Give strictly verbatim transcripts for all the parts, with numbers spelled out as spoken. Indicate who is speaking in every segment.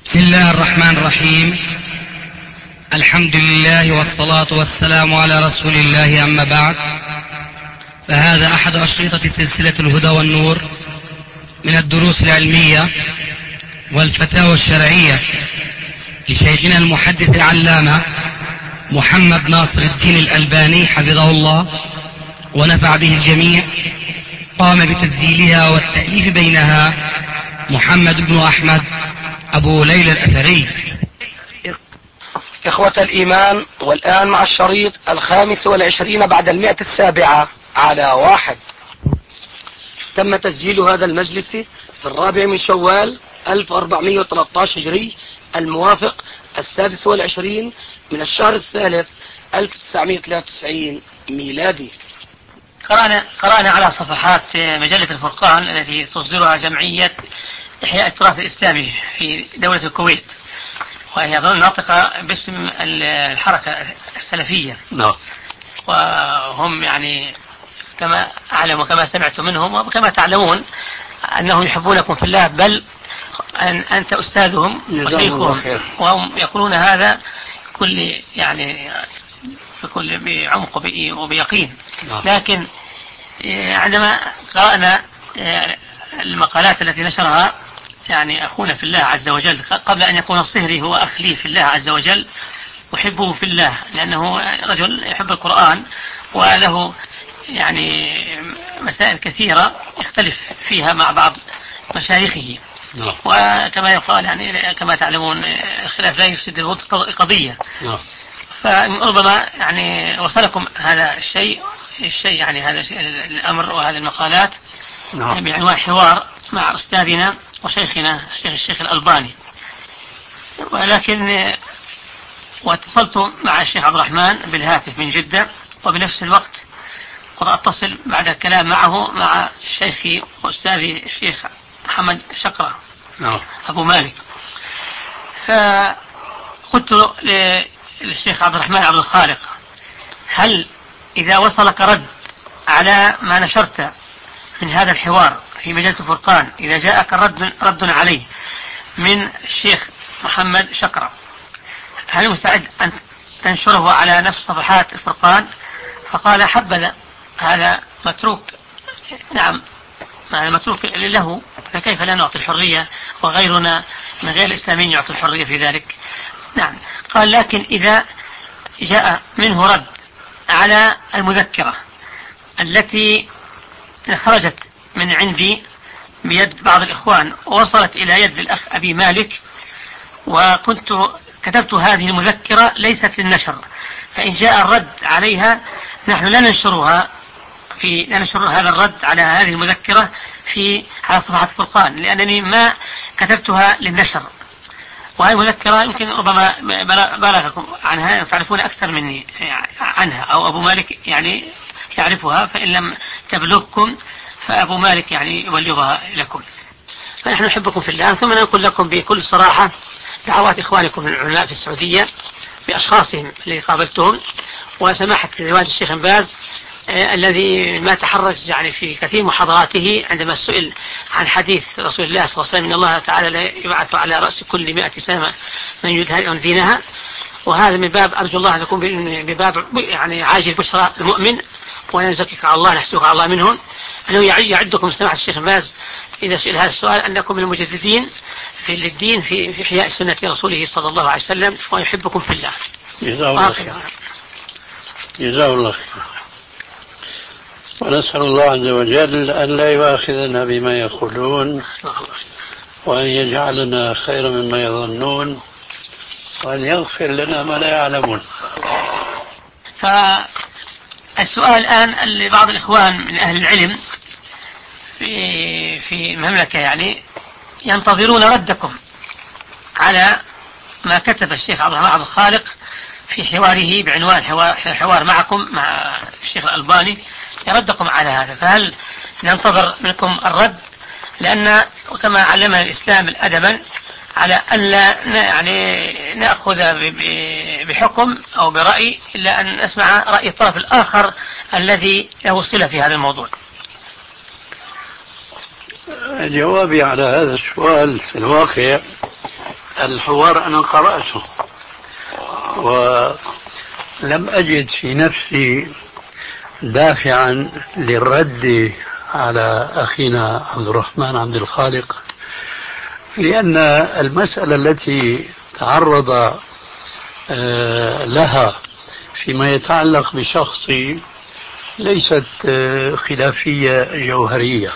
Speaker 1: بسم الله الرحمن الرحيم. الحمد لله والصلاة والسلام على رسول الله، أما بعد، فهذا أحد أشرطة سلسلة الهدى والنور من الدروس العلمية والفتاوى الشرعية لشيخنا المحدث العلامة محمد ناصر الدين الألباني حفظه الله ونفع به الجميع. قام بتسجيلها والتأليف بينها محمد بن أحمد أبو ليلى الأثري.
Speaker 2: إخوة الإيمان، والآن مع الشريط الخامس والعشرين بعد المئة السابعة على واحد. تم تسجيل هذا المجلس في الرابع من شوال ألف وأربعمائة وثلاثة عشر هجري، الموافق السادس والعشرين من الشهر الثالث ألف وتسعمائة وثلاثة وتسعين ميلادي.
Speaker 3: قرأنا, قرأنا على صفحات مجلة الفرقان التي تصدرها جمعية إحياء التراث الإسلامي في دولة الكويت، وهي ناطقة باسم الحركة السلفية.
Speaker 2: نعم.
Speaker 3: وهم يعني كما أعلم وكما سمعت منهم وكما تعلمون أنهم يحبونكم في الله، بل أن أنت أستاذهم وشيخهم، وهم يقولون هذا كل يعني بكل بعمق وبيقين. نعم. لكن عندما قرأنا المقالات التي نشرها يعني أخونا في الله عز وجل، قبل أن يكون الصهري هو أخ لي في الله عز وجل، أحبه في الله لأنه رجل يحب القرآن وله يعني مسائل كثيرة يختلف فيها مع بعض مشايخه.
Speaker 2: نعم.
Speaker 3: وكما يقال يعني كما تعلمون الخلاف لا يفسد القضية.
Speaker 2: نعم.
Speaker 3: فربما يعني وصلكم هذا الشيء الشيء يعني هذا الأمر وهذه المقالات. نعم. بعنوان حوار مع أستاذنا وشيخنا الشيخ الشيخ الألباني. ولكن واتصلت مع الشيخ عبد الرحمن بالهاتف من جدة، وبنفس الوقت قد أتصل بعد الكلام معه مع شيخي وأستاذي الشيخ محمد شقرة.
Speaker 2: نعم.
Speaker 3: أبو مالك. فقلت للشيخ عبد الرحمن عبد الخالق: هل إذا وصلك رد على ما نشرت من هذا الحوار في مجلة الفرقان، إذا جاءك رد, رد عليه من الشيخ محمد شقرة، هل مستعد أن تنشره على نفس صفحات الفرقان؟ فقال: حبذا، هذا متروك. نعم، هذا متروك له، فكيف لا نعطي الحرية وغيرنا من غير الإسلاميين يعطي الحرية في ذلك؟ نعم. قال: لكن إذا جاء منه رد على المذكرة التي خرجت من عندي بيد بعض الإخوان ووصلت إلى يد الأخ أبي مالك، وكنت كتبت هذه المذكرة ليست للنشر، فإن جاء الرد عليها نحن لا ننشرها في لا ننشر هذا الرد على هذه المذكرة في على صفحة الفرقان، لأنني ما كتبتها للنشر. وهذه المذكرة يمكن ربما بلغكم عنها، تعرفون أكثر مني عنها، أو أبو مالك يعني يعرفها، فإن لم تبلغكم فأبو مالك يعني يبلغها لكم. فنحن نحبكم في الله. ثم نقول لكم بكل صراحة دعوات إخوانكم من العلماء في السعودية بأشخاصهم اللي قابلتهم، وسماحة الوالد الشيخ باز آه الذي ما تحرج يعني في كثير محاضراته عندما سئل عن حديث رسول الله صلى الله عليه وسلم: إن الله تعالى لا يبعث على رأس كل مئة سنة من يدهن دينها. وهذا من باب أرجو الله أن يكون بباب يعني عاجل بشرى المؤمن، ولا نزكيك على الله نحسوك على الله منهم. أنه يعدكم سماحة الشيخ باز إذا سئل هذا السؤال أنكم من المجددين في الدين في في إحياء سنة رسوله صلى الله عليه وسلم، ويحبكم في الله.
Speaker 4: جزاه الله خير. جزاه الله خير. ونسأل الله عز وجل أن لا يؤاخذنا بما يقولون، وأن يجعلنا خيرا مما يظنون، وأن يغفر لنا ما لا يعلمون.
Speaker 3: فالسؤال الآن لبعض الإخوان من أهل العلم في في المملكة يعني ينتظرون ردكم على ما كتب الشيخ عبد الرحمن عبد الخالق في حواره بعنوان حوار, حوار معكم مع الشيخ الألباني، يردكم على هذا. فهل ننتظر منكم الرد؟ لأن كما علمنا الإسلام الأدبا على أن لا يعني نأخذ بحكم أو برأي إلا أن نسمع رأي الطرف الآخر الذي له صلة في هذا الموضوع.
Speaker 4: جوابي على هذا السؤال في الواقع الحوار أنا قرأته ولم أجد في نفسي دافعا للرد على أخينا عبد الرحمن عبد الخالق، لأن المسألة التي تعرض لها فيما يتعلق بشخصي ليست خلافية جوهرية،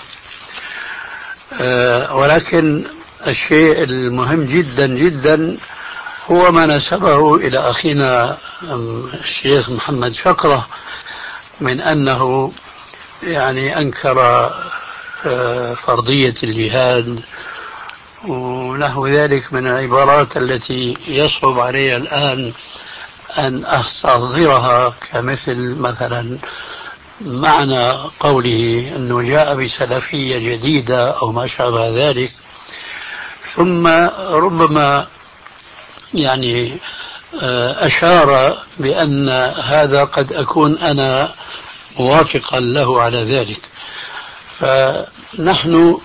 Speaker 4: ولكن الشيء المهم جدا جدا هو ما نسبه إلى أخينا الشيخ محمد شقرة من أنه يعني أنكر فرضية الجهاد ونحو ذلك من العبارات التي يصعب علي الآن أن أستحضرها، كمثل مثلا معنى قوله أنه جاء بسلفية جديدة أو ما شابه ذلك. ثم ربما يعني أشار بأن هذا قد أكون أنا موافقا له على ذلك. فنحن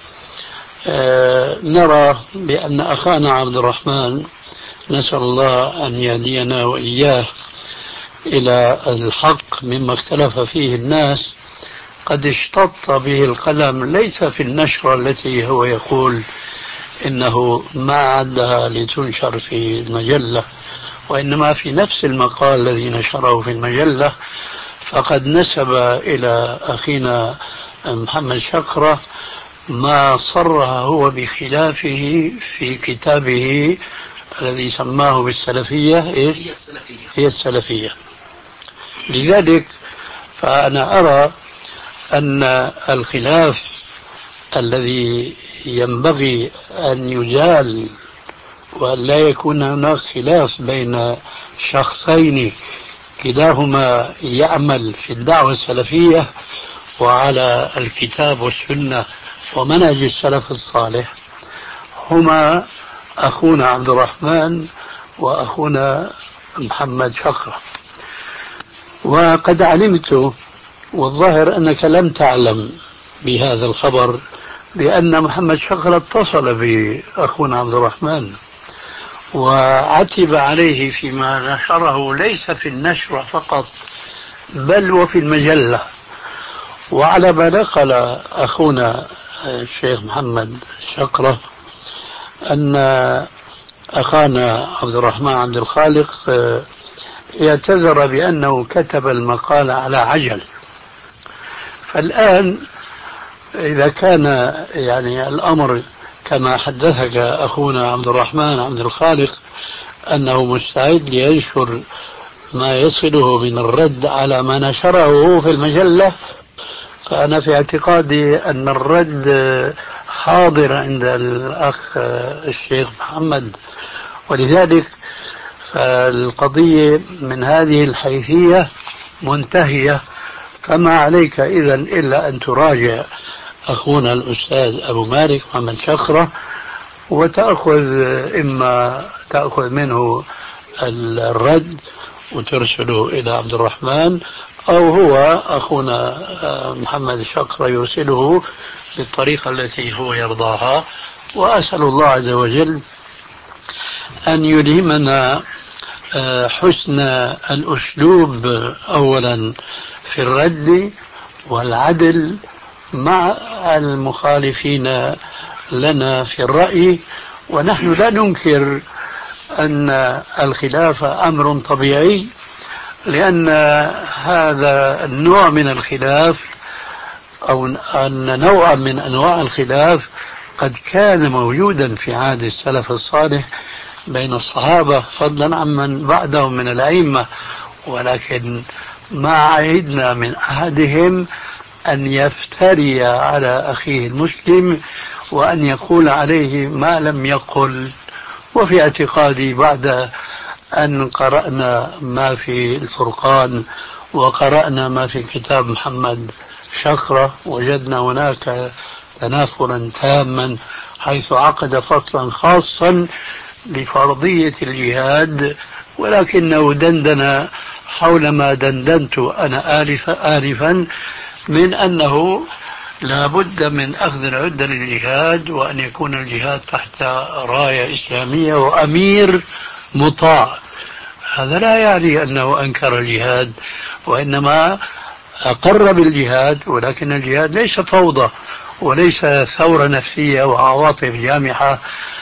Speaker 4: نرى بأن أخانا عبد الرحمن نسأل الله أن يهدينا وإياه إلى الحق مما اختلف فيه الناس قد اشتط به القلم، ليس في النشرة التي هو يقول إنه ما عدها لتنشر في المجلة، وإنما في نفس المقال الذي نشره في المجلة. فقد نسب إلى أخينا محمد شقرة ما صرها هو بخلافه في كتابه الذي سماه بالسلفية هي السلفية, هي السلفية. لذلك فأنا أرى أن الخلاف الذي ينبغي أن يزال وأن لا يكون هناك خلاف بين شخصين كلاهما يعمل في الدعوة السلفية وعلى الكتاب والسنة ومنهج السلف الصالح، هما أخونا عبد الرحمن وأخونا محمد شقرة. وقد علمت والظاهر أنك لم تعلم بهذا الخبر بأن محمد شقرة اتصل بأخونا عبد الرحمن وعتب عليه فيما نشره ليس في النشرة فقط بل وفي المجلة. وعلى ما نقل أخونا الشيخ محمد شقرة أن أخانا عبد الرحمن عبد الخالق يعتذر بأنه كتب المقال على عجل. فالآن إذا كان يعني الأمر كما حدثك أخونا عبد الرحمن عبد الخالق أنه مستعد لينشر ما يصله من الرد على ما نشره في المجلة، فأنا في اعتقادي أن الرد حاضر عند الأخ الشيخ محمد. ولذلك فالقضية من هذه الحيثية منتهية، فما عليك إذن إلا أن تراجع أخونا الأستاذ أبو مالك محمد شقرة وتأخذ إما تأخذ منه الرد وترسله إلى عبد الرحمن، أو هو أخونا محمد شقرة يرسله بالطريقة التي هو يرضاها. وأسأل الله عز وجل أن يلهمنا حسن الأسلوب أولا في الرد والعدل مع المخالفين لنا في الرأي. ونحن لا ننكر أن الخلاف أمر طبيعي، لأن هذا النوع من الخلاف أو أن نوعا من أنواع الخلاف قد كان موجودا في عهد السلف الصالح بين الصحابة فضلا عمن بعدهم من الأئمة، ولكن ما عهدنا من أحدهم أن يفتري على أخيه المسلم وأن يقول عليه ما لم يقل. وفي اعتقادي بعد أن قرأنا ما في الفرقان وقرأنا ما في كتاب محمد شقرة وجدنا هناك تنافرا تاما، حيث عقد فصلا خاصا لفرضية الجهاد، ولكنه دندن حول ما دندنت أنا آلفا آلفا من أنه لا بد من أخذ العدة للجهاد، وأن يكون الجهاد تحت راية إسلامية وأمير مطاع. هذا لا يعني أنه أنكر الجهاد، وإنما أقر بالجهاد، ولكن الجهاد ليس فوضى وليس ثورة نفسية وعواطف جامحة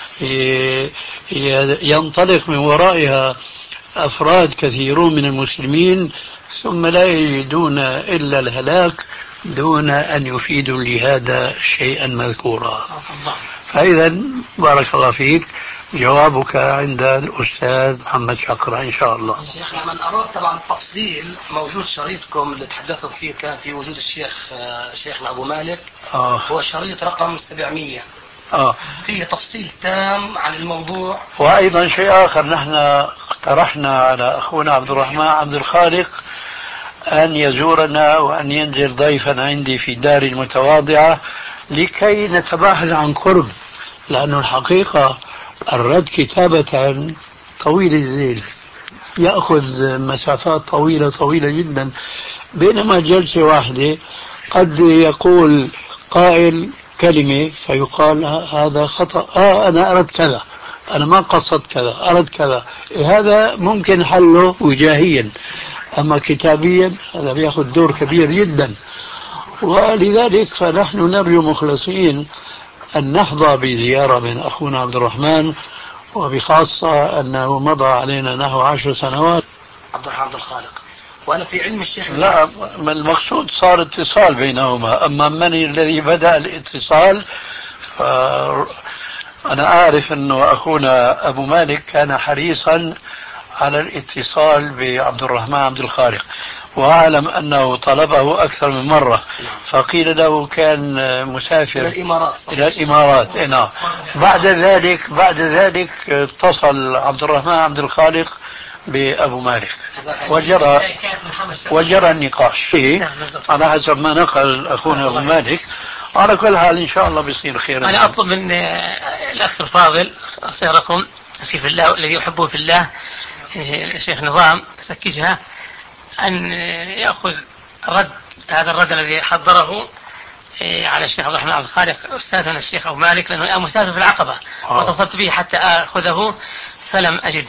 Speaker 4: ينطلق من ورائها أفراد كثيرون من المسلمين ثم لا يجدون إلا الهلاك دون أن يفيدوا لهذا شيئا مذكورا. فإذا بارك الله فيك، جوابك عند الأستاذ محمد شقرة إن شاء الله.
Speaker 2: شيخنا من أراد طبعا التفصيل موجود شريطكم اللي تحدثوا فيه كان في وجود الشيخ شيخنا أبو مالك.
Speaker 4: آه.
Speaker 2: هو شريط رقم سبعمية.
Speaker 4: آه.
Speaker 2: فيه تفصيل تام عن الموضوع.
Speaker 4: وأيضا شيء آخر، نحن اقترحنا على أخونا عبد الرحمن عبد الخالق أن يزورنا وأن ينزل ضيفا عندي في داري المتواضعة لكي نتباحث عن قرب، لأنه الحقيقة الرد كتابة طويل الذيل يأخذ مسافات طويلة طويلة جدا، بينما جلسة واحدة قد يقول قائل كلمة فيقال هذا خطأ، آه أنا أردت كذا، أنا ما قصدت كذا، أردت كذا. إيه هذا ممكن حله وجاهيا، أما كتابيا هذا بيأخذ دور كبير جدا. ولذلك فنحن نرجو مخلصين أن نحظى بزيارة من أخونا عبد الرحمن، وبخاصة أنه مضى علينا نحو عشر سنوات.
Speaker 2: عبد الرحمن عبد الخالق، وأنا في علم الشيخ
Speaker 4: لا، المقصود صار اتصال بينهما، أما من الذي بدأ الاتصال فأنا أعرف أنه أخونا أبو مالك كان حريصا على الاتصال بعبد الرحمن عبد الخالق، وأعلم أنه طلبه أكثر من مرة، فقيل له كان مسافر
Speaker 2: إلى الإمارات.
Speaker 4: إلى الإمارات. نعم. بعد ذلك بعد ذلك اتصل عبد الرحمن عبد الخالق بأبو مالك وجرى وجرى النقاش على حسب ما نقل أخونا أبو مالك. على كل حال إن شاء الله بيصير خير.
Speaker 3: أنا أطلب من الأخ الفاضل صيركم في الله الذي يحبه في الله الشيخ نظام سكجها أن يأخذ رد هذا الرد الذي حضره على الشيخ عبد الرحمن عبد الخالق أستاذنا الشيخ أبو مالك، لأنه أنا مسافر في العقبة واتصلت به حتى أخذه فلم أجده.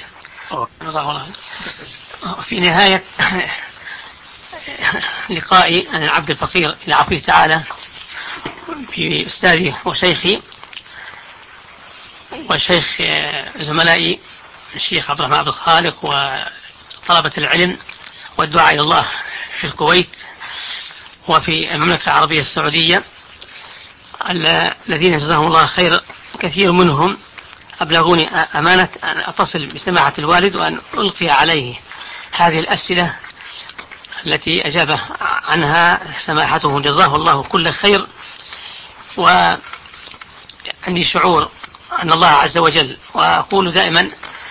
Speaker 3: في نهاية لقائي أنا العبد الفقير إلى عفوه تعالى بأستاذي وشيخي وشيخ زملائي الشيخ عبد الرحمن عبد الخالق وطلبة العلم والدعاء إلى الله في الكويت وفي المملكة العربية السعودية الذين جزاهم الله خير، كثير منهم أبلغوني أمانة أن أتصل بسماحة الوالد وأن ألقي عليه هذه الأسئلة التي أجاب عنها سماحته جزاه الله كل خير. وعندي شعور أن الله عز وجل، وأقول دائما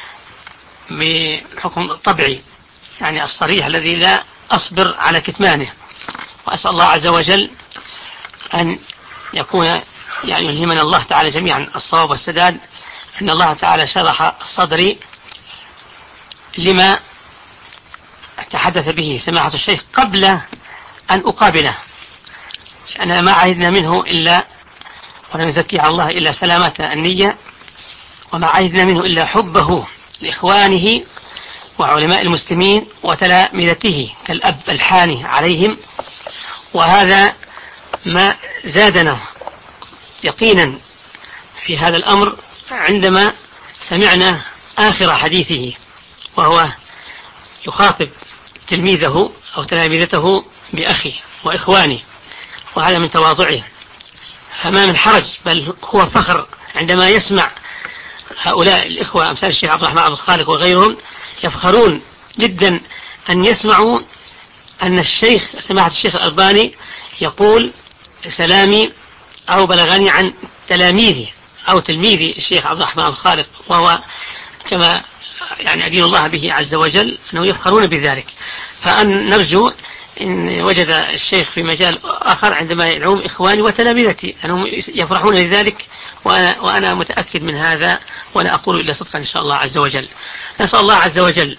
Speaker 3: بحكم طبعي يعني الصريح الذي لا أصبر على كتمانه، وأسأل الله عز وجل أن يكون يعني يلهمنا الله تعالى جميعا الصواب والسداد، أن الله تعالى شرح صدري لما تحدث به سماحة الشيخ قبل أن أقابله. أنا ما عهدنا منه إلا ولم نزكي على الله إلا سلامة النية، وما عهدنا منه إلا حبه لإخوانه وعلماء المسلمين وتلامذته كالأب الحاني عليهم. وهذا ما زادنا يقينا في هذا الأمر عندما سمعنا آخر حديثه وهو يخاطب تلميذه أو تلامذته بأخي وإخواني، وهذا من تواضعه. فما من حرج بل هو فخر عندما يسمع هؤلاء الإخوة أمثال الشيخ عبد الرحمن عبد الخالق وغيرهم يفخرون جدا أن يسمعوا أن الشيخ سماحة الشيخ الألباني يقول سلامي أو بلغني عن تلاميذي أو تلميذي الشيخ عبد الرحمن الخالق، وهو كما يعني أدين الله به عز وجل أنه يفخرون بذلك. فأن نرجو إن وجد الشيخ في مجال آخر عندما يدعوهم إخواني وتلاميذتي أنهم يفرحون لذلك، وأنا, وأنا متأكد من هذا ولا أقول إلا صدقا إن شاء الله عز وجل. نسأل الله عز وجل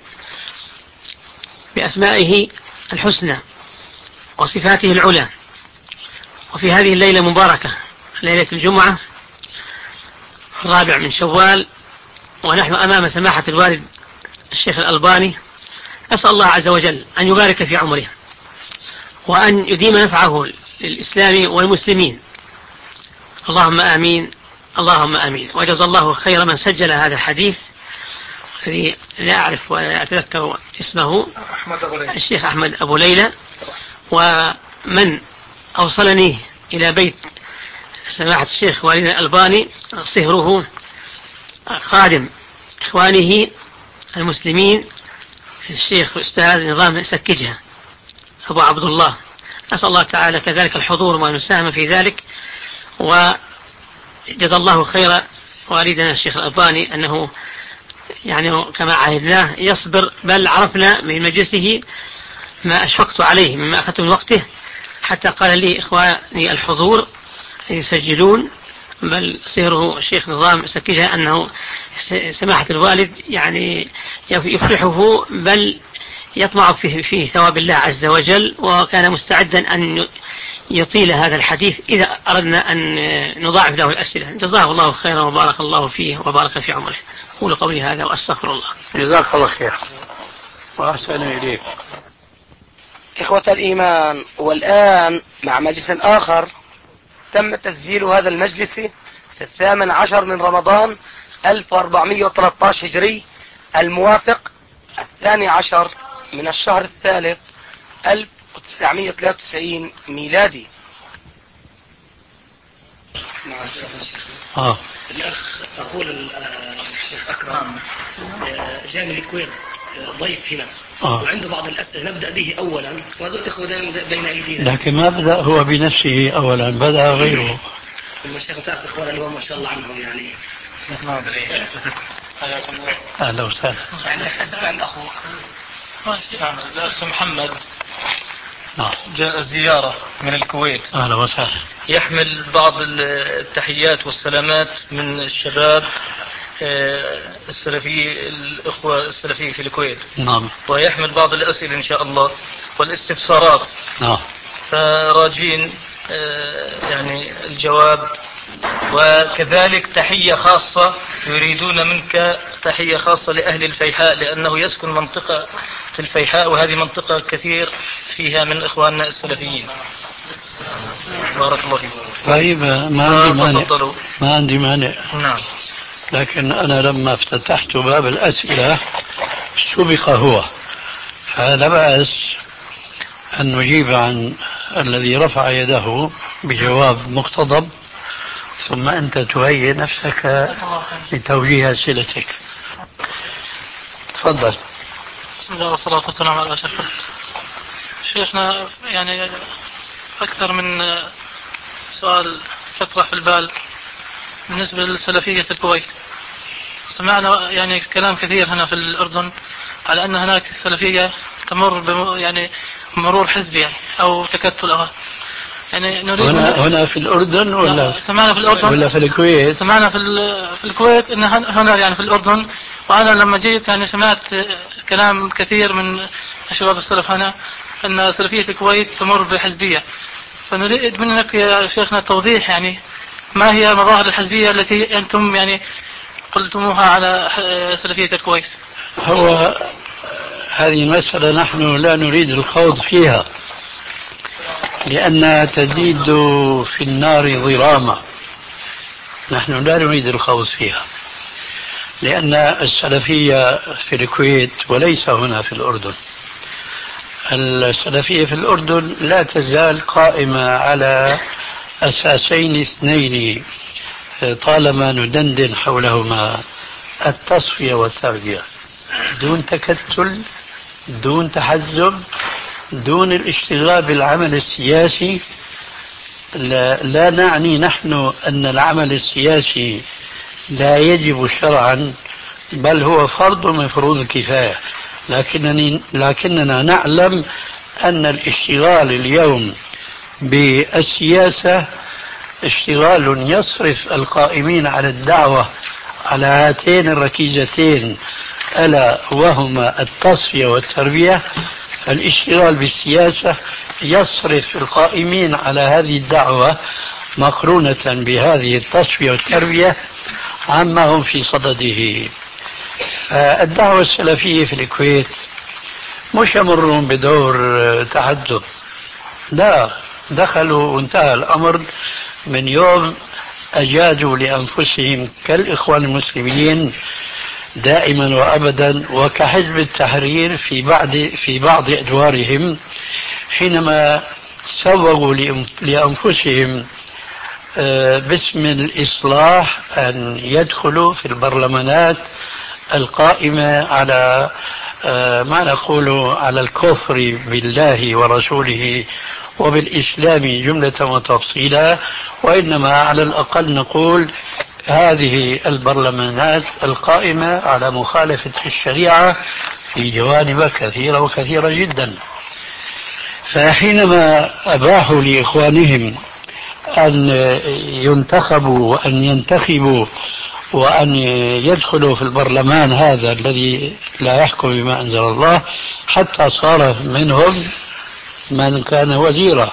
Speaker 3: بأسمائه الحسنى وصفاته العلى وفي هذه الليلة المباركة ليلة الجمعة الرابع من شوال، ونحن أمام سماحة الوالد الشيخ الألباني، أسأل الله عز وجل أن يبارك في عمره وأن يديم نفعه للإسلام والمسلمين، اللهم آمين اللهم آمين. وجزا الله خير من سجل هذا الحديث الذي لا أعرف ولا أتذكر اسمه، الشيخ أحمد أبو ليلى، ومن أوصلني إلى بيت سماحة الشيخ والد الألباني صهره خادم إخوانه المسلمين الشيخ أستاذ نظام سكجها أبو عبد الله. أسأل الله تعالى كذلك الحضور والمساهمة في ذلك، وجزا الله خير والدنا الشيخ الألباني أنه يعني كما عهدناه يصبر، بل عرفنا من مجلسه ما أشفقت عليه مما أخذت من وقته، حتى قال لي إخواني الحضور يسجلون، بل سيره الشيخ نظام سكجها أنه سماحة الوالد يعني يفرحه بل يطمع فيه, فيه ثواب الله عز وجل، وكان مستعدا أن يطيل هذا الحديث إذا أردنا أن نضاعف له الأسئلة. جزاه الله خيرا وبارك الله فيه وبارك في عمره. أقول قولي هذا وأستغفر الله.
Speaker 4: جزاك الله خير وأحسن إليك.
Speaker 2: إخوة الإيمان، والآن مع مجلس آخر تم تسجيل هذا المجلس في الثامن عشر من رمضان ألف وأربعمائة وثلاثة عشر هجري، الموافق الثاني عشر من الشهر الثالث ألف وتسعمائة وثلاثة وتسعين ميلادي.
Speaker 1: آه. الأخ أخونا الشيخ أكرم جاء من الكويت ضيف هنا، آه. وعنده بعض الأسئلة نبدأ به أولا، وهذول الإخوة بين أيدينا،
Speaker 4: لكن ما بدأ هو بنفسه أولا، بدأ غيره.
Speaker 1: المشايخ تعرف إخوانا اللي هو ما شاء الله عنهم يعني.
Speaker 4: أهلا وسهلا.
Speaker 1: عندك أسئلة عند أخوك؟
Speaker 5: نعم، الأخ محمد
Speaker 4: نعم.
Speaker 5: جاء زيارة من الكويت.
Speaker 4: أهلا وسهلا.
Speaker 5: يحمل بعض التحيات والسلامات من الشباب السلفي، الأخوة السلفيين في الكويت.
Speaker 4: نعم.
Speaker 5: ويحمل بعض الأسئلة إن شاء الله والاستفسارات.
Speaker 4: نعم.
Speaker 5: فراجين يعني الجواب، وكذلك تحية خاصة يريدون منك تحية خاصة لأهل الفيحاء، لأنه يسكن منطقة الفيحاء، وهذه منطقة كثير فيها من إخواننا السلفيين. بارك الله فيكم.
Speaker 4: طيب، ما عندي مانع، ما عندي مانع.
Speaker 5: نعم.
Speaker 4: لكن أنا لما افتتحت باب الأسئلة سبق هو، فلا بأس أن نجيب عن الذي رفع يده بجواب مقتضب، ثم أنت تهيئ نفسك لتوجيه أسئلتك. تفضل.
Speaker 5: بسم الله والصلاة والسلام على أشرف. شيخنا، يعني أكثر من سؤال يطرح في البال بالنسبة للسلفية الكويت. سمعنا يعني كلام كثير هنا في الأردن على أن هناك السلفية تمر بم يعني مرور حزبي يعني أو تكتل أو يعني نريد
Speaker 4: هنا هنا في الأردن ولا
Speaker 5: سمعنا في الأردن
Speaker 4: ولا في الكويت؟
Speaker 5: سمعنا في في الكويت إن هنا يعني في الأردن. وأنا لما جيت يعني سمعت كلام كثير من الشباب السلف هنا أن سلفية الكويت تمر بحزبية، فنريد منك يا شيخنا توضيح يعني ما هي مظاهر الحزبية التي أنتم يعني قلتموها على سلفية الكويت.
Speaker 4: هو هذه مسألة نحن لا نريد الخوض فيها، لأنها تزيد في النار ضراما. نحن لا نريد الخوض فيها، لأن السلفية في الكويت وليس هنا في الأردن. السلفية في الأردن لا تزال قائمة على أساسين اثنين طالما ندندن حولهما: التصفية والتربية، دون تكتل، دون تحزب، دون الاشتغال بالعمل السياسي. لا, لا نعني نحن أن العمل السياسي لا يجب شرعا، بل هو فرض من فروض الكفاية، لكنني لكننا نعلم أن الاشتغال اليوم بالسياسة اشتغال يصرف القائمين على الدعوة على هاتين الركيزتين، ألا وهما التصفية والتربية. الاشتغال بالسياسة يصرف القائمين على هذه الدعوة مقرونة بهذه التصفية والتربية عما هم في صدده. الدعوة السلفية في الكويت مش يمرون بدور تحدث، لا، دخلوا وانتهى الأمر من يوم أجازوا لأنفسهم كالإخوان المسلمين دائما وأبدا، وكحزب التحرير في بعض في بعض أدوارهم حينما سوغوا لأنفسهم باسم الإصلاح أن يدخلوا في البرلمانات القائمة على ما نقول على الكفر بالله ورسوله وبالإسلام جملة وتفصيلا، وإنما على الأقل نقول هذه البرلمانات القائمة على مخالفة الشريعة في جوانب كثيرة وكثيرة جدا. فحينما أباحوا لإخوانهم أن ينتخبوا وأن ينتخبوا وأن يدخلوا في البرلمان هذا الذي لا يحكم بما أنزل الله، حتى صار منهم من كان وزيرا.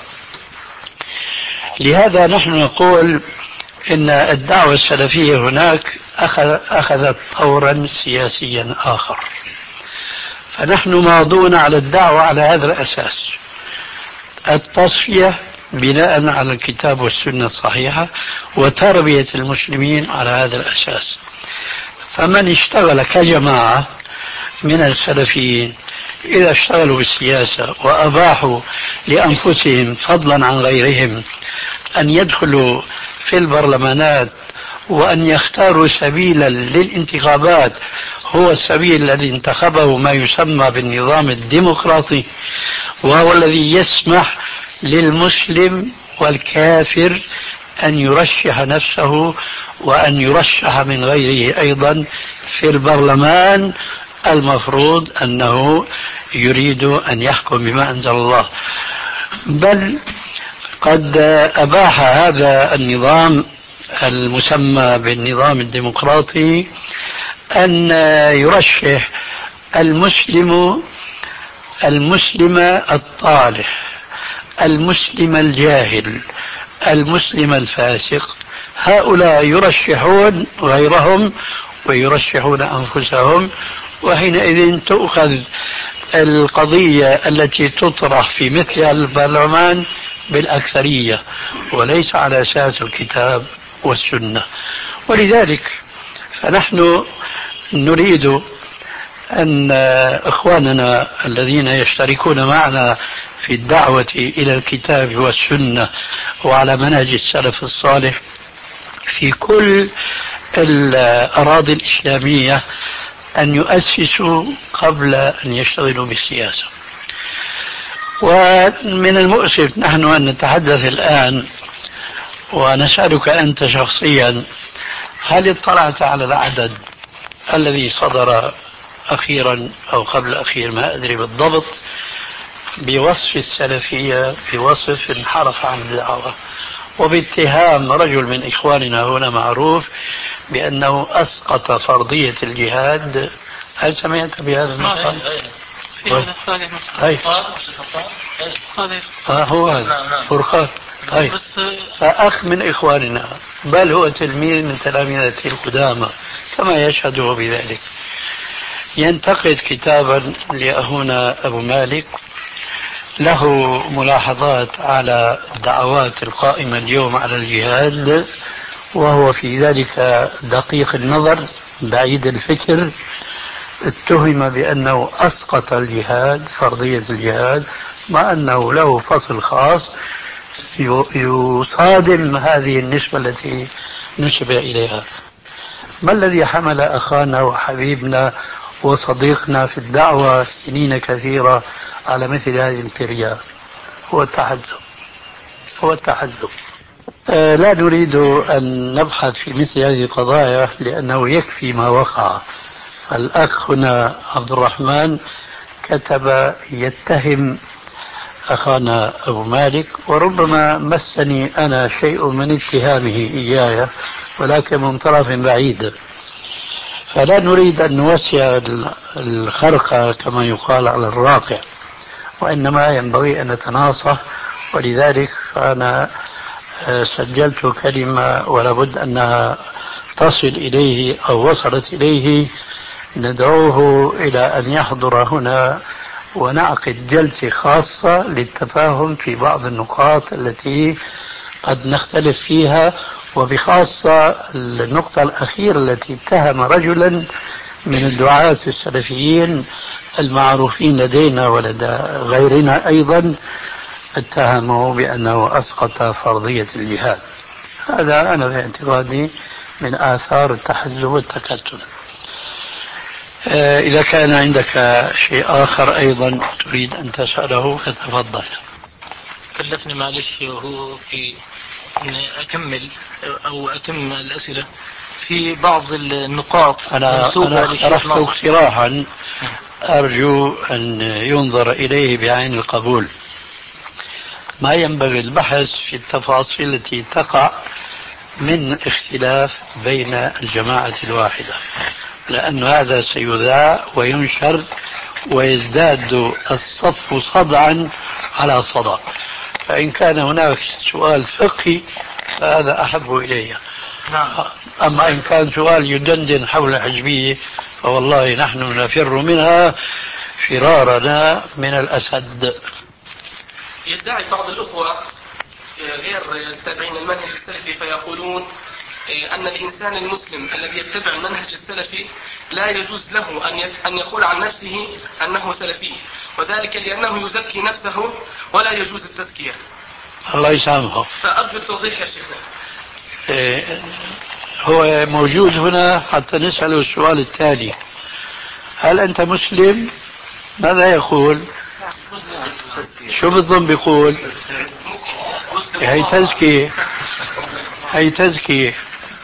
Speaker 4: لهذا نحن نقول إن الدعوة السلفية هناك أخذت طورا سياسيا آخر، فنحن ماضون على الدعوة على هذا الأساس، التصفية بناء على الكتاب والسنة الصحيحة وتربية المسلمين على هذا الأساس. فمن اشتغل كجماعة من السلفيين إذا اشتغلوا بالسياسة وأباحوا لأنفسهم فضلا عن غيرهم أن يدخلوا في البرلمانات وأن يختاروا سبيلا للانتخابات هو السبيل الذي انتخبه ما يسمى بالنظام الديمقراطي، وهو الذي يسمح للمسلم والكافر أن يرشح نفسه وأن يرشح من غيره أيضا في البرلمان، المفروض أنه يريد أن يحكم بما أنزل الله. بل قد أباح هذا النظام المسمى بالنظام الديمقراطي أن يرشح المسلم المسلم الطالح، المسلم الجاهل، المسلم الفاسق، هؤلاء يرشحون غيرهم ويرشحون أنفسهم، وحينئذ تؤخذ القضية التي تطرح في مثل البرلمان بالأكثرية وليس على أساس الكتاب والسنة. ولذلك فنحن نريد أن إخواننا الذين يشتركون معنا في الدعوة إلى الكتاب والسنة وعلى منهج السلف الصالح في كل الأراضي الإسلامية أن يؤسسوا قبل أن يشتغلوا بالسياسة. ومن المؤسف نحن أن نتحدث الآن، ونسألك أنت شخصيا، هل اطلعت على العدد الذي صدر أخيرا أو قبل أخير ما أدري بالضبط بوصف السلفية بوصف انحرف عن الدعوة وباتهام رجل من إخواننا هنا معروف بأنه أسقط فرضية الجهاد؟ هل سمعت بهذا المقال؟ طيب آه هو هذا فرقان. طيب فأخ من إخواننا، بل هو تلميذ من تلاميذه القدامى كما يشهد بذلك، ينتقد كتابا لأخونا أبو مالك له ملاحظات على الدعوات القائمة اليوم على الجهاد، وهو في ذلك دقيق النظر بعيد الفكر، اتهم بأنه أسقط الجهاد فرضية الجهاد مع أنه له فصل خاص يصادم هذه النسبة التي نسب إليها. ما الذي حمل أخانا وحبيبنا وصديقنا في الدعوة سنين كثيرة على مثل هذه الكريات؟ هو التحزب، هو التحزب. آه لا نريد أن نبحث في مثل هذه القضايا لأنه يكفي ما وقع. الأخ هنا عبد الرحمن كتب يتهم أخانا أبو مالك، وربما مسني أنا شيء من اتهامه إياي ولكن من طرف بعيد، فلا نريد أن نوسع الخرقة كما يقال على الراقع، وإنما ينبغي أن نتناصح. ولذلك فأنا سجلت كلمة ولابد أنها تصل إليه أو وصلت إليه، ندعوه إلى أن يحضر هنا ونعقد جلسة خاصة للتفاهم في بعض النقاط التي قد نختلف فيها، وبخاصة النقطة الأخيرة التي اتهم رجلا من الدعاة السلفيين المعروفين لدينا ولدى غيرنا أيضا، اتهمه بأنه أسقط فرضية الجهاد. هذا أنا في اعتقادي من آثار التحزب والتكتل. إذا كان عندك شيء آخر أيضا تريد أن تسأله فتفضل.
Speaker 5: كلفني معلش وهو في أن أكمل أو أتم الأسئلة في بعض النقاط.
Speaker 4: أنا أنا اقترحت اقتراحا أرجو أن ينظر إليه بعين القبول. ما ينبغي البحث في التفاصيل التي تقع من اختلاف بين الجماعة الواحدة، لأن هذا سيذاع وينشر ويزداد الصف صدعا على صدع. فإن كان هناك سؤال فقهي فهذا أحب إلي. أما إن كان سؤال يدندن حول حزبية فوالله نحن نفر منها فرارنا من الأسد.
Speaker 6: يدعي بعض الأخوة غير التابعين المنهج السلفي فيقولون أن الإنسان المسلم الذي يتبع المنهج السلفي لا يجوز له أن يقول عن نفسه أنه سلفي، وذلك لأنه يزكي نفسه ولا يجوز التزكية.
Speaker 4: الله يسامحه.
Speaker 6: فأرجو التوضيح يا شيخنا.
Speaker 4: إيه هو موجود هنا حتى نسأله السؤال التالي: هل أنت مسلم؟ ماذا يقول؟ شو بالضبط بيقول؟ هي تزكية، هي تزكية.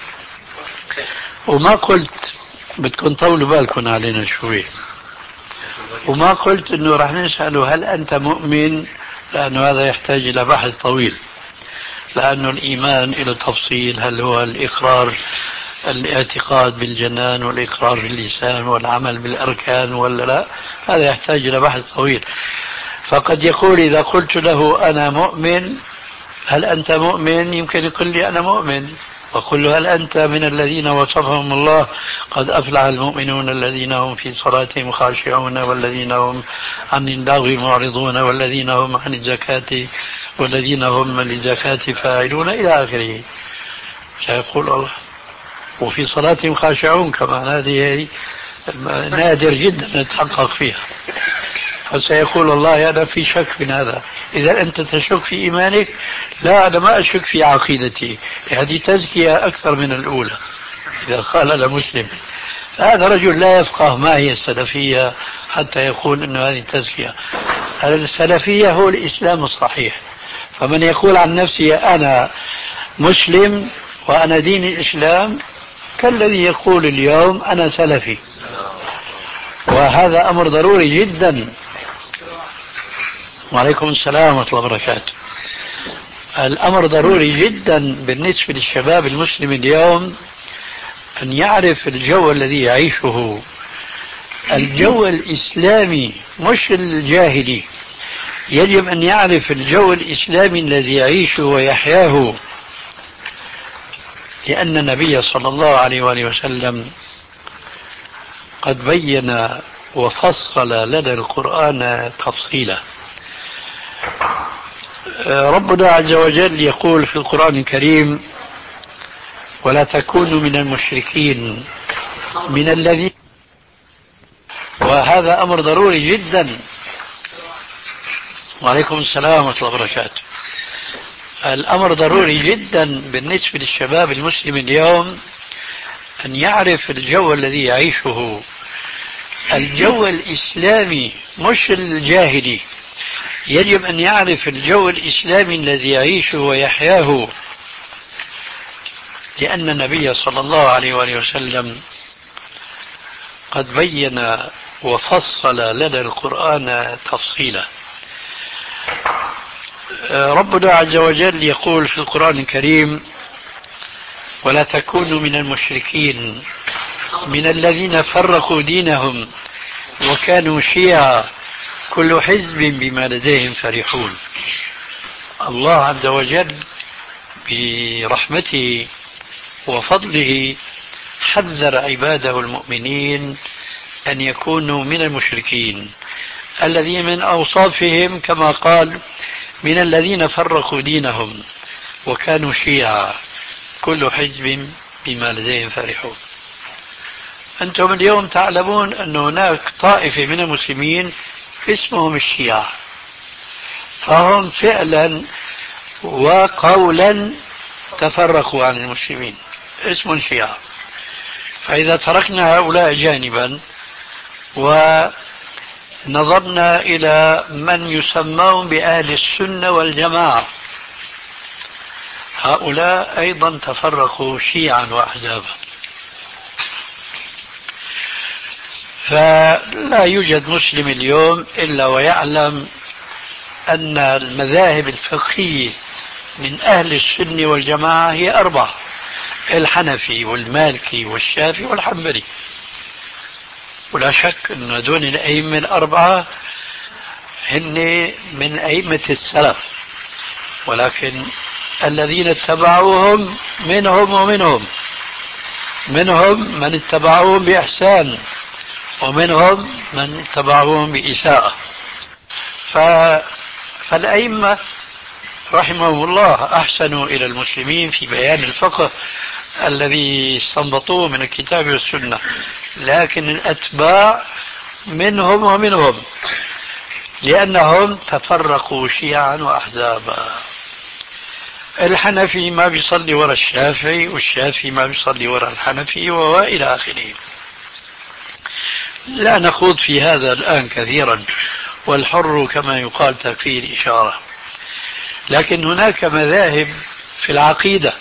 Speaker 4: وما قلت بدكم طولوا بالكم علينا شوي، وما قلت انه راح نسأله هل انت مؤمن، لانه هذا يحتاج الى بحث طويل، لانه الايمان الى تفصيل، هل هو الاقرار الاعتقاد بالجنان والاقرار باللسان والعمل بالاركان ولا لا، هذا يحتاج الى بحث طويل. فقد يقول اذا قلت له انا مؤمن هل انت مؤمن، يمكن يقول لي انا مؤمن، وقل له هل أنت من الذين وصفهم الله قد أفلح المؤمنون الذين هم في صلاتهم خاشعون والذين هم عن اللغو معرضون والذين هم عن الزكاة والذين هم للزكاة فاعلون إلى آخره. سيقول الله وفي صلاتهم خاشعون كمان، هذه نادر جدا نتحقق فيها. فسيقول الله أنا في شك من هذا. إذا أنت تشك في إيمانك، لا أنا ما أشك في عقيدتي، هذه تزكية أكثر من الأولى. إذا قال أنا مسلم، هذا رجل لا يفقه ما هي السلفية حتى يقول أنه هذه تزكية. السلفية هو الإسلام الصحيح. فمن يقول عن نفسه أنا مسلم وأنا دين الإسلام كالذي يقول اليوم أنا سلفي، وهذا أمر ضروري جدا. وعليكم السلام ورحمة الله وبركاته. الأمر ضروري جدا بالنسبة للشباب المسلم اليوم أن يعرف الجو الذي يعيشه، الجو الإسلامي مش الجاهلي. يجب أن يعرف الجو الإسلامي الذي يعيشه ويحياه، لأن النبي صلى الله عليه وآله وسلم قد بين وفصل لنا القرآن تفصيلا. ربنا عز وجل يقول في القرآن الكريم ولا تكونوا من المشركين من الذين، وهذا أمر ضروري جدا. وعليكم السلام ورحمة الله وبركاته. الأمر ضروري جدا بالنسبة للشباب المسلم اليوم أن يعرف الجو الذي يعيشه، الجو الإسلامي مش الجاهلي. يجب أن يعرف الجو الإسلامي الذي يعيشه ويحياه، لأن النبي صلى الله عليه وآله وسلم قد بين وفصل لنا القرآن تفصيلا. ربنا عز وجل يقول في القرآن الكريم ولا تكونوا من المشركين من الذين فرقوا دينهم وكانوا شيعا كل حزب بما لديهم فرحون. الله عز وجل برحمته وفضله حذر عباده المؤمنين أن يكونوا من المشركين الذين من أوصافهم كما قال من الذين فرقوا دينهم وكانوا شيعا كل حزب بما لديهم فرحون. أنتم اليوم تعلمون أن هناك طائفة من المسلمين اسمهم الشيعة، فهم فعلا وقولا تفرقوا عن المسلمين، اسم شيعة. فإذا تركنا هؤلاء جانبا ونظرنا إلى من يسمون بأهل السنة والجماعة، هؤلاء أيضا تفرقوا شيعا وأحزابا. فلا يوجد مسلم اليوم إلا ويعلم أن المذاهب الفقهية من أهل السنة والجماعة هي أربعة: الحنفي والمالكي والشافعي والحنبلي. ولا شك أن هذول الأئمة الأربعة هن من أئمة السلف، ولكن الذين اتبعوهم منهم ومنهم منهم من اتبعوهم بإحسان ومنهم من اتبعوهم بإساءة. ف... فالأئمة رحمهم الله أحسنوا إلى المسلمين في بيان الفقه الذي استنبطوه من الكتاب والسنة، لكن الأتباع منهم ومنهم لأنهم تفرقوا شيعا وأحزابا. الحنفي ما بيصلي وراء الشافعي، والشافعي ما بيصلي وراء الحنفي، وإلى آخره. لا نخوض في هذا الآن كثيرا، والحر كما يقال تكفيه الإشارة. لكن هناك مذاهب في العقيدة،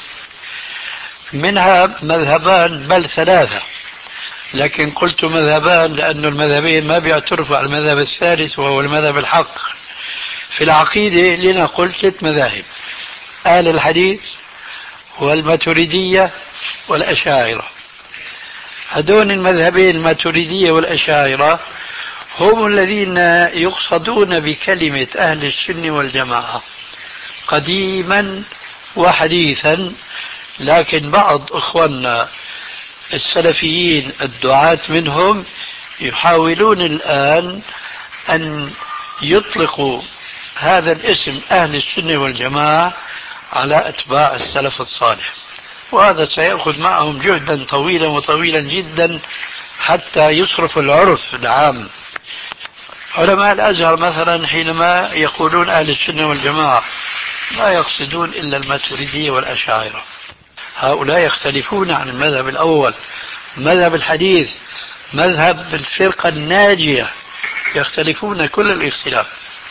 Speaker 4: منها مذهبان بل ثلاثة، لكن قلت مذهبان لأن المذهبين ما بيعترفوا على المذهب الثالث وهو المذهب الحق. في العقيدة لنا قلت ست مذاهب: أهل الحديث والماتريدية والأشاعرة. هذون المذهبين الماتريدية والأشاعرة هم الذين يقصدون بكلمة أهل السنة والجماعة قديما وحديثا، لكن بعض إخواننا السلفيين الدعاة منهم يحاولون الآن أن يطلقوا هذا الاسم أهل السنة والجماعة على أتباع السلف الصالح، وهذا سيأخذ معهم جهدا طويلا وطويلا جدا حتى يصرفوا العرف العام. علماء الأزهر مثلا حينما يقولون أهل السنة والجماعة لا يقصدون إلا الماتريدية والأشاعرة. هؤلاء يختلفون عن المذهب الأول، مذهب الحديث، مذهب الفرقة الناجية، يختلفون كل الاختلاف.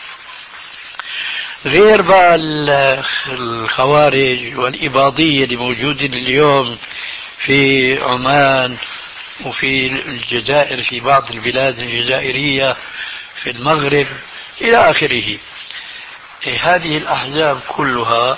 Speaker 4: غير بقى الخوارج والإباضية اللي موجودين اليوم في عمان وفي الجزائر، في بعض البلاد الجزائرية، في المغرب إلى آخره. هذه الأحزاب كلها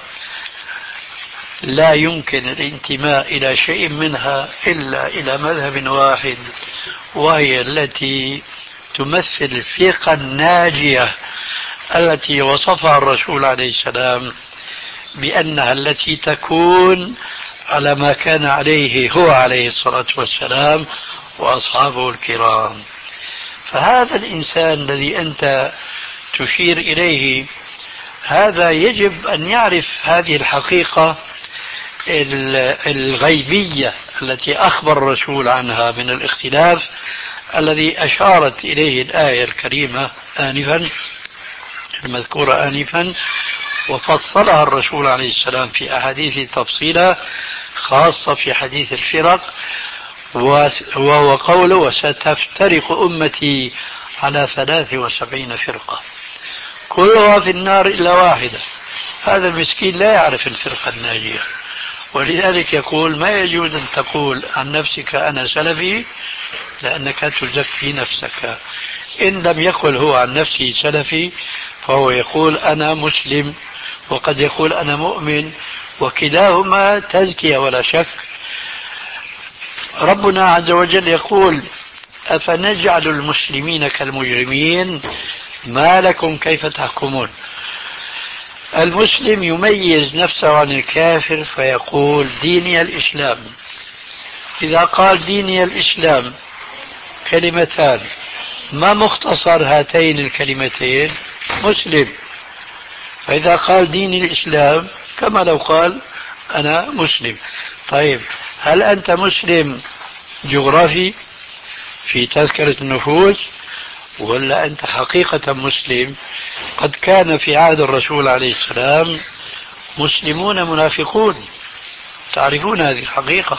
Speaker 4: لا يمكن الانتماء إلى شيء منها إلا إلى مذهب واحد، وهي التي تمثل الفرقة الناجية التي وصفها الرسول عليه السلام بأنها التي تكون على ما كان عليه هو عليه الصلاة والسلام وأصحابه الكرام. فهذا الإنسان الذي أنت تشير إليه هذا يجب أن يعرف هذه الحقيقة الغيبية التي أخبر الرسول عنها من الاختلاف الذي أشارت إليه الآية الكريمة آنفا المذكورة آنفا، وفصلها الرسول عليه السلام في أحاديث تفصيلا، خاصة في حديث الفرق، وهو قوله: وستفترق أمتي على ثلاث وسبعين فرقة كلها في النار إلا واحدة. هذا المسكين لا يعرف الفرقة الناجية، ولذلك يقول: ما يجوز أن تقول عن نفسك أنا سلفي لأنك تزكي نفسك. إن لم يقل هو عن نفسه سلفي فهو يقول أنا مسلم، وقد يقول أنا مؤمن، وكلاهما تزكية ولا شك. ربنا عز وجل يقول أفنجعل المسلمين كالمجرمين ما لكم كيف تحكمون. المسلم يميز نفسه عن الكافر فيقول ديني الإسلام. إذا قال ديني الإسلام كلمتان ما مختصر هاتين الكلمتين مسلم. فإذا قال ديني الإسلام كما لو قال أنا مسلم. طيب هل أنت مسلم جغرافي في تذكرة النفوس ولا أنت حقيقة مسلم؟ قد كان في عهد الرسول عليه السلام مسلمون منافقون، تعرفون هذه الحقيقة،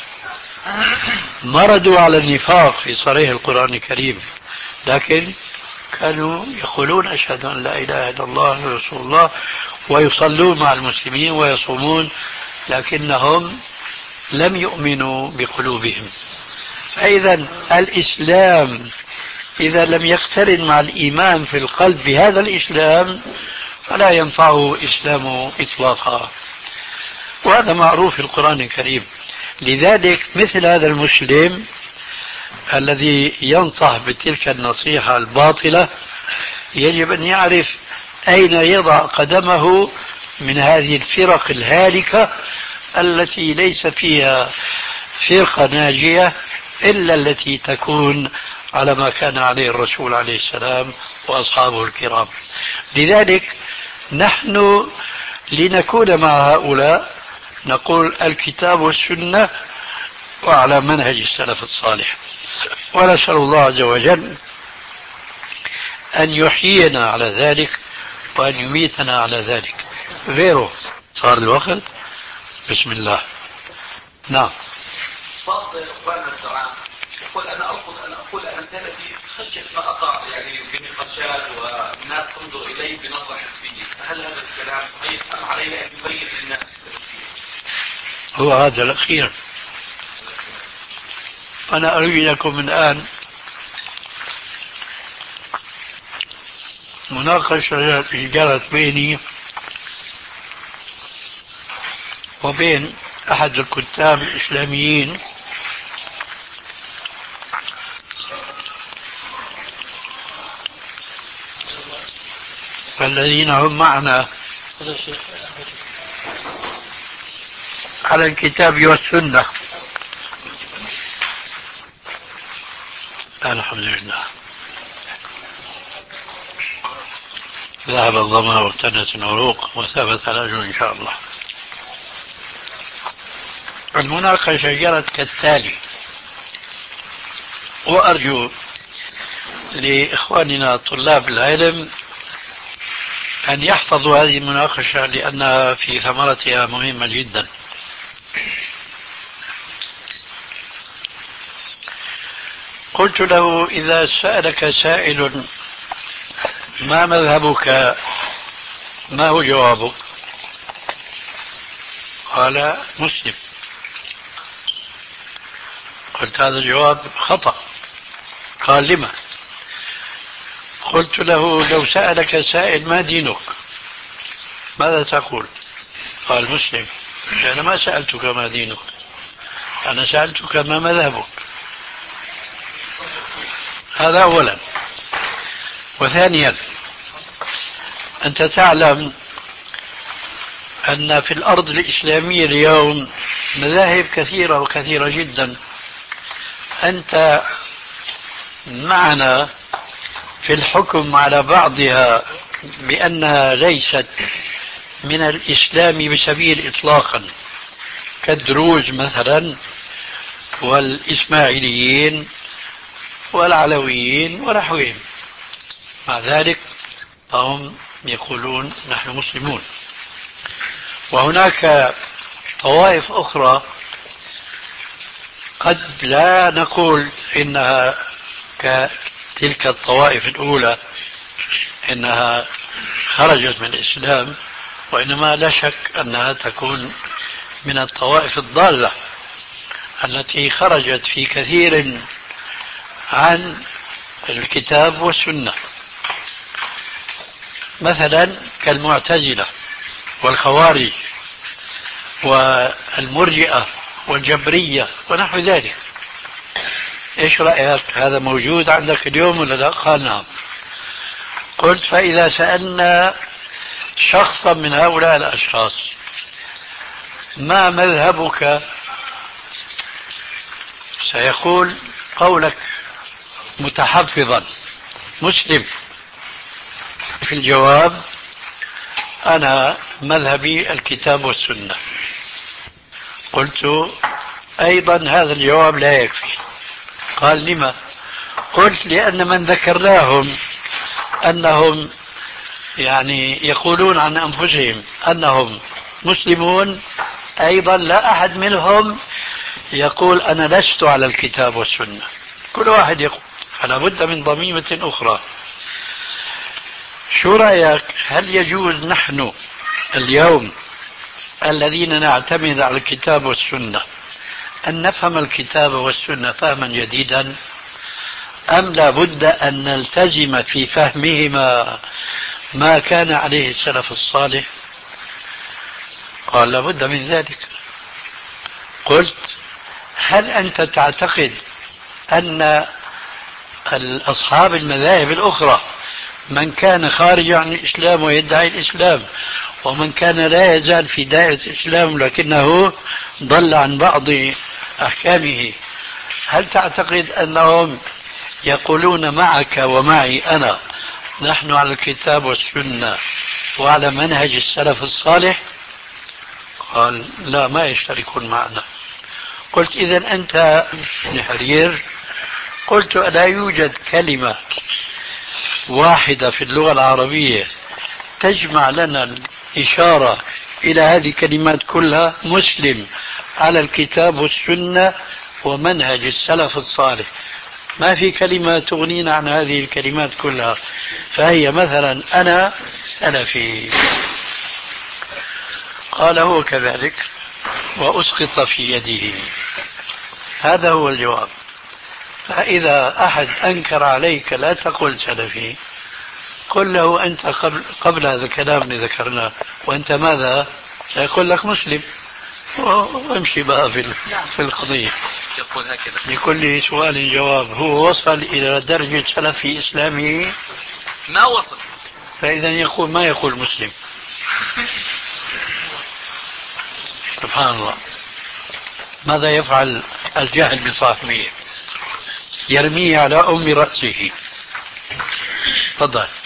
Speaker 4: مردوا على النفاق في صريح القرآن الكريم، لكن كانوا يقولون أشهد أن لا إله إلا الله ورسول الله ويصلون مع المسلمين ويصومون، لكنهم لم يؤمنوا بقلوبهم. فإذا الإسلام إذا لم يقترن مع الإيمان في القلب بهذا الإسلام فلا ينفعه إسلامه إطلاقا، وهذا معروف في القرآن الكريم. لذلك مثل هذا المسلم الذي ينصح بتلك النصيحة الباطلة يجب أن يعرف أين يضع قدمه من هذه الفرق الهالكة التي ليس فيها فرقة ناجية إلا التي تكون على ما كان عليه الرسول عليه السلام وأصحابه الكرام. لذلك نحن لنكون مع هؤلاء نقول الكتاب والسنة وعلى منهج السلف الصالح، ونسأل الله عز وجل أن يحيينا على ذلك وأن يميتنا على ذلك. غيره صار الوقت. بسم الله. نعم.
Speaker 6: بعض اخواننا الدعاء يقول انا ارفض ان اقول انا سلفي خشيه ما اقع يعني بنقاشات والناس تنظر الي بنظره حزبيه، فهل هذا الكلام صحيح ام علينا ان نبين للناس السلفيه؟
Speaker 4: هو هذا الاخير. انا اريد لكم من الان مناقشه جرت بيني وبين أحد الكتاب الإسلاميين الذين هم معنا على الكتاب والسنة. الحمد لله ذهب الظما وابتنت العروق وثبت الأجر إن شاء الله. المناقشة جرت كالتالي، وأرجو لإخواننا طلاب العلم أن يحفظوا هذه المناقشة لأنها في ثمرتها مهمة جدا. قلت له إذا سألك سائل ما مذهبك ما هو جوابك؟ قال مسلم. قلت هذا الجواب خطأ. قال لما؟ قلت له لو سألك سائل ما دينك ماذا تقول؟ قال مسلم. أنا ما سألتك ما دينك، أنا سألتك ما مذهبك. هذا أولا. وثانيا أنت تعلم أن في الأرض الإسلامية اليوم مذاهب كثيرة وكثيرة جدا. أنت معنا في الحكم على بعضها بأنها ليست من الإسلام بسبيل إطلاقا، كالدروز مثلا والإسماعيليين والعلويين ونحوهم. مع ذلك فهم يقولون نحن مسلمون. وهناك طوائف أخرى قد لا نقول إنها كتلك الطوائف الأولى إنها خرجت من الإسلام، وإنما لا شك أنها تكون من الطوائف الضالة التي خرجت في كثير عن الكتاب والسنة، مثلا كالمعتزلة والخوارج والمرجئة والجبرية ونحو ذلك. إيش رأيك؟ هذا موجود عندك اليوم ولا لا؟ قال نعم. قلت فإذا سألنا شخصا من هؤلاء الأشخاص ما مذهبك سيقول قولك متحفظا مسلم. في الجواب أنا مذهبي الكتاب والسنة. قلت أيضا هذا الجواب لا يكفي. قال لما؟ قلت لأن من ذكرناهم أنهم يعني يقولون عن أنفسهم أنهم مسلمون أيضا لا أحد منهم يقول أنا لست على الكتاب والسنة. كل واحد يقول، فلا بد من ضميمة أخرى. شو رأيك؟ هل يجوز نحن اليوم الذين نعتمد على الكتاب والسنة أن نفهم الكتاب والسنة فهما جديدا، أم لا بد أن نلتزم في فهمهما ما كان عليه السلف الصالح؟ قال لا بد من ذلك. قلت هل أنت تعتقد أن أصحاب المذاهب الأخرى من كان خارج عن الإسلام ويدعي الإسلام ومن كان لا يزال في دائرة الإسلام لكنه ضل عن بعض أحكامه، هل تعتقد أنهم يقولون معك ومعي أنا نحن على الكتاب والسنة وعلى منهج السلف الصالح؟ قال لا، ما يشتركون معنا. قلت إذن أنت نحرير. قلت لا يوجد كلمة واحدة في اللغة العربية تجمع لنا الإشارة إلى هذه الكلمات كلها، مسلم على الكتاب والسنة ومنهج السلف الصالح. ما في كلمة تغنينا عن هذه الكلمات كلها. فهي مثلا أنا سلفي. قال هو كذلك وأسقط في يده. هذا هو الجواب. فإذا أحد أنكر عليك لا تقل سلفي، قل له أنت قبل, قبل هذا الكلام اللي ذكرناه وأنت ماذا؟ سيقول لك مسلم، وامشي بقى في في القضية.
Speaker 6: يقول هكذا
Speaker 4: لكل سؤال جواب. هو وصل إلى درجة سلف في إسلامه؟
Speaker 6: ما وصل.
Speaker 4: فإذا يقول ما يقول مسلم. سبحان الله. ماذا يفعل الجهل بصاحبه؟ يرميه على أم رأسه. تفضل.